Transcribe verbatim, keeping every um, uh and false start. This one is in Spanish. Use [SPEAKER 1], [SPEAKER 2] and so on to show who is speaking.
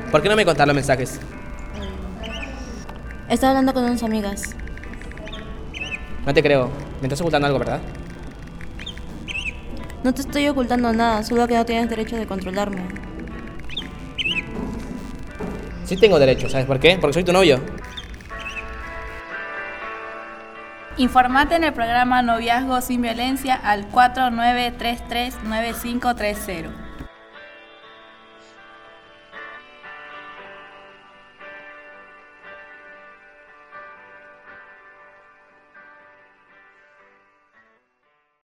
[SPEAKER 1] ¿Por qué no me contás los mensajes?
[SPEAKER 2] Estaba hablando con unas amigas.
[SPEAKER 1] No te creo. Me estás ocultando algo, ¿verdad?
[SPEAKER 2] No te estoy ocultando nada, solo que no tienes derecho de controlarme.
[SPEAKER 1] Sí tengo derecho, ¿sabes por qué? Porque soy tu novio.
[SPEAKER 3] Informate en el programa Noviazgo sin Violencia al cuatro nueve tres tres nueve cinco tres cero.